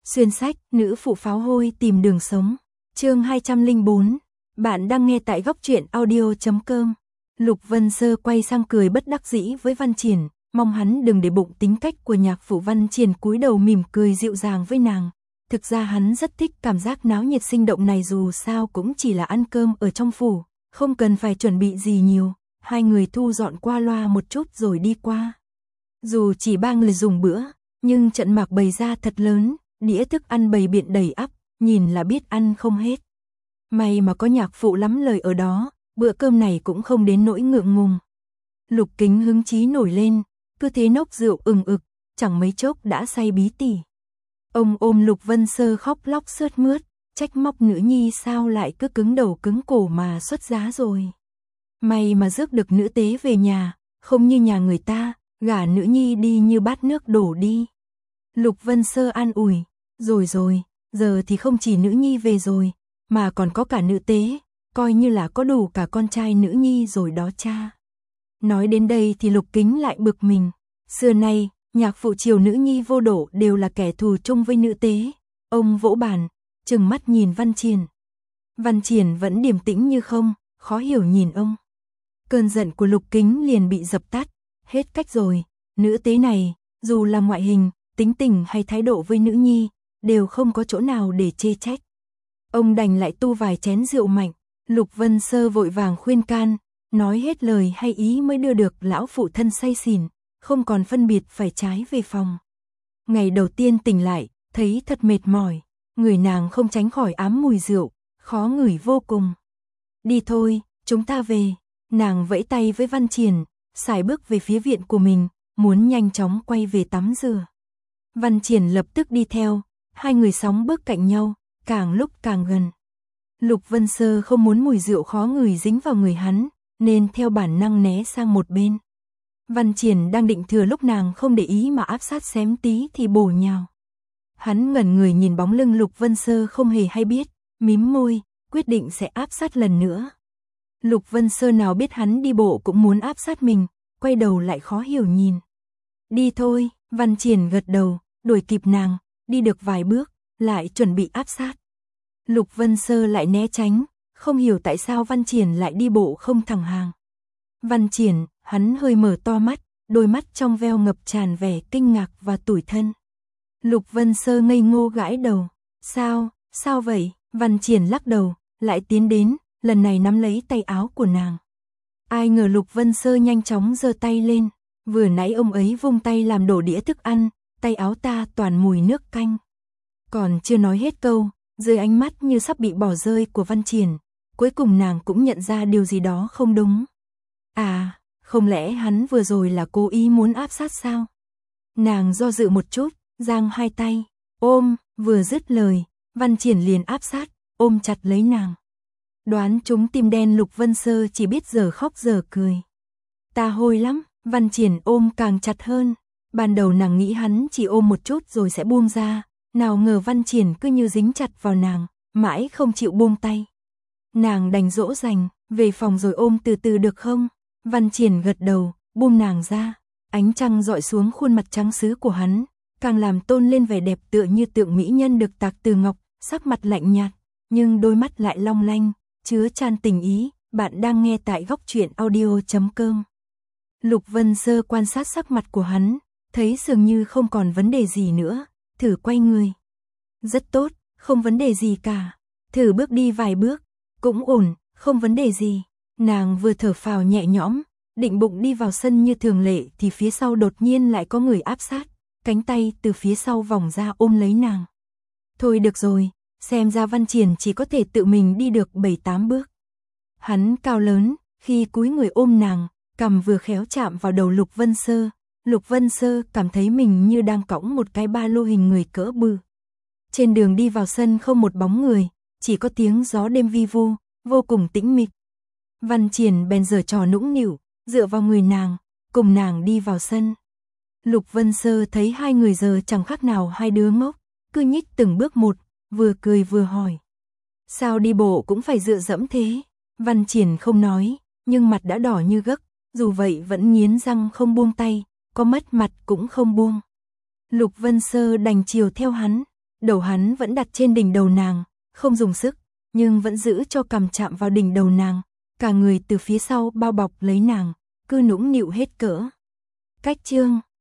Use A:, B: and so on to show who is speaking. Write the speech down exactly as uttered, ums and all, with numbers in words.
A: Xuyên sách, nữ phụ pháo hôi tìm đường sống. Chương hai trăm lẻ bốn. Bạn đang nghe tại góc truyện audio chấm com. Lục Vân Sơ quay sang cười bất đắc dĩ với Văn Triển, mong hắn đừng để bụng tính cách của nhạc phụ. Văn Triển cúi đầu mỉm cười dịu dàng với nàng. Thực ra hắn rất thích cảm giác náo nhiệt sinh động này, dù sao cũng chỉ là ăn cơm ở trong phủ, không cần phải chuẩn bị gì nhiều. Hai người thu dọn qua loa một chút rồi đi qua. Dù chỉ ba người dùng bữa, nhưng trận mạc bày ra thật lớn, đĩa thức ăn bày biện đầy ắp, nhìn là biết ăn không hết. May mà có nhạc phụ lắm lời ở đó, bữa cơm này cũng không đến nỗi ngượng ngùng. Lục Kính hứng chí nổi lên, cứ thế nốc rượu ừng ực, chẳng mấy chốc đã say bí tỉ. Ông ôm Lục Vân Sơ khóc lóc sướt mướt, trách móc nữ nhi sao lại cứ cứng đầu cứng cổ mà xuất giá rồi. May mà rước được nữ tế về nhà, không như nhà người ta, gả nữ nhi đi như bát nước đổ đi. Lục Vân Sơ an ủi, rồi rồi, giờ thì không chỉ nữ nhi về rồi, mà còn có cả nữ tế, coi như là có đủ cả con trai nữ nhi rồi đó cha. Nói đến đây thì Lục Kính lại bực mình, xưa nay, nhạc phụ chiều nữ nhi vô độ đều là kẻ thù chung với nữ tế. Ông vỗ bàn, trừng mắt nhìn Văn Triển. Văn Triển vẫn điềm tĩnh như không, khó hiểu nhìn ông. Cơn giận của Lục Kính liền bị dập tắt, hết cách rồi, nữ tế này, dù là ngoại hình, tính tình hay thái độ với nữ nhi, đều không có chỗ nào để chê trách. Ông đành lại tu vài chén rượu mạnh, Lục Vân Sơ vội vàng khuyên can, nói hết lời hay ý mới đưa được lão phụ thân say xỉn, không còn phân biệt phải trái về phòng. Ngày đầu tiên tỉnh lại, thấy thật mệt mỏi, người nàng không tránh khỏi ám mùi rượu, khó ngửi vô cùng. Đi thôi, chúng ta về. Nàng vẫy tay với Văn Triển, sải bước về phía viện của mình, muốn nhanh chóng quay về tắm rửa. Văn Triển lập tức đi theo, hai người sóng bước cạnh nhau, càng lúc càng gần. Lục Vân Sơ không muốn mùi rượu khó ngửi dính vào người hắn, nên theo bản năng né sang một bên. Văn Triển đang định thừa lúc nàng không để ý mà áp sát xém tí thì bổ nhào. Hắn ngẩn người nhìn bóng lưng Lục Vân Sơ không hề hay biết, mím môi, quyết định sẽ áp sát lần nữa. Lục Vân Sơ nào biết hắn đi bộ cũng muốn áp sát mình, quay đầu lại khó hiểu nhìn. Đi thôi, Văn Triển gật đầu, đuổi kịp nàng, đi được vài bước, lại chuẩn bị áp sát. Lục Vân Sơ lại né tránh, không hiểu tại sao Văn Triển lại đi bộ không thẳng hàng. Văn Triển, hắn hơi mở to mắt, đôi mắt trong veo ngập tràn vẻ kinh ngạc và tủi thân. Lục Vân Sơ ngây ngô gãi đầu, sao, sao vậy? Văn Triển lắc đầu, lại tiến đến, lần này nắm lấy tay áo của nàng. Ai ngờ Lục Vân Sơ nhanh chóng giơ tay lên, vừa nãy ông ấy vung tay làm đổ đĩa thức ăn, tay áo ta toàn mùi nước canh. Còn chưa nói hết câu, dưới ánh mắt như sắp bị bỏ rơi của Văn Triển, cuối cùng nàng cũng nhận ra điều gì đó không đúng. À, không lẽ hắn vừa rồi là cố ý muốn áp sát sao? Nàng do dự một chút, giang hai tay, ôm, vừa dứt lời, Văn Triển liền áp sát, ôm chặt lấy nàng. Đoán chúng tim đen Lục Vân Sơ chỉ biết giờ khóc giờ cười. Ta hôi lắm, Văn Triển ôm càng chặt hơn. Ban đầu nàng nghĩ hắn chỉ ôm một chút rồi sẽ buông ra, nào ngờ Văn Triển cứ như dính chặt vào nàng, mãi không chịu buông tay. Nàng đành dỗ dành, về phòng rồi ôm từ từ được không? Văn Triển gật đầu, buông nàng ra. Ánh trăng dọi xuống khuôn mặt trắng sứ của hắn, càng làm tôn lên vẻ đẹp tựa như tượng mỹ nhân được tạc từ ngọc, sắc mặt lạnh nhạt, nhưng đôi mắt lại long lanh, chứa chan tình ý. Bạn đang nghe tại góc truyện audio chấm com. Lục Vân Sơ quan sát sắc mặt của hắn, thấy dường như không còn vấn đề gì nữa, thử quay người. Rất tốt, không vấn đề gì cả. Thử bước đi vài bước, cũng ổn, không vấn đề gì. Nàng vừa thở phào nhẹ nhõm, định bụng đi vào sân như thường lệ thì phía sau đột nhiên lại có người áp sát, cánh tay từ phía sau vòng ra ôm lấy nàng. Thôi được rồi, xem ra Văn Triển chỉ có thể tự mình đi được bảy tám bước. Hắn cao lớn, khi cúi người ôm nàng, cằm vừa khéo chạm vào đầu Lục Vân Sơ. Lục Vân Sơ cảm thấy mình như đang cõng một cái ba lô hình người cỡ bự. Trên đường đi vào sân không một bóng người, chỉ có tiếng gió đêm vi vu, vô cùng tĩnh mịch. Văn Triển bèn giở trò nũng nịu, dựa vào người nàng, cùng nàng đi vào sân. Lục Vân Sơ thấy hai người giờ chẳng khác nào hai đứa ngốc, cứ nhích từng bước một, vừa cười vừa hỏi. Sao đi bộ cũng phải dựa dẫm thế? Văn Triển không nói, nhưng mặt đã đỏ như gấc, dù vậy vẫn nghiến răng không buông tay, có mất mặt cũng không buông. Lục Vân Sơ đành chiều theo hắn, Đầu hắn vẫn đặt trên đỉnh đầu nàng, không dùng sức, nhưng vẫn giữ cho cằm chạm vào đỉnh đầu nàng, cả người từ phía sau bao bọc lấy nàng, cứ nũng nịu hết cỡ. Cách chương